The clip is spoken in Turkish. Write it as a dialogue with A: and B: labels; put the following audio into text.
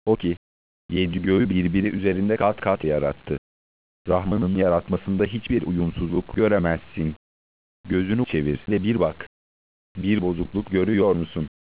A: O ki, yedi göğü birbiri üzerinde kat kat yarattı. Rahman'ın yaratmasında hiçbir uyumsuzluk göremezsin. Gözünü çevir ve bir bak. Bir bozukluk görüyor musun?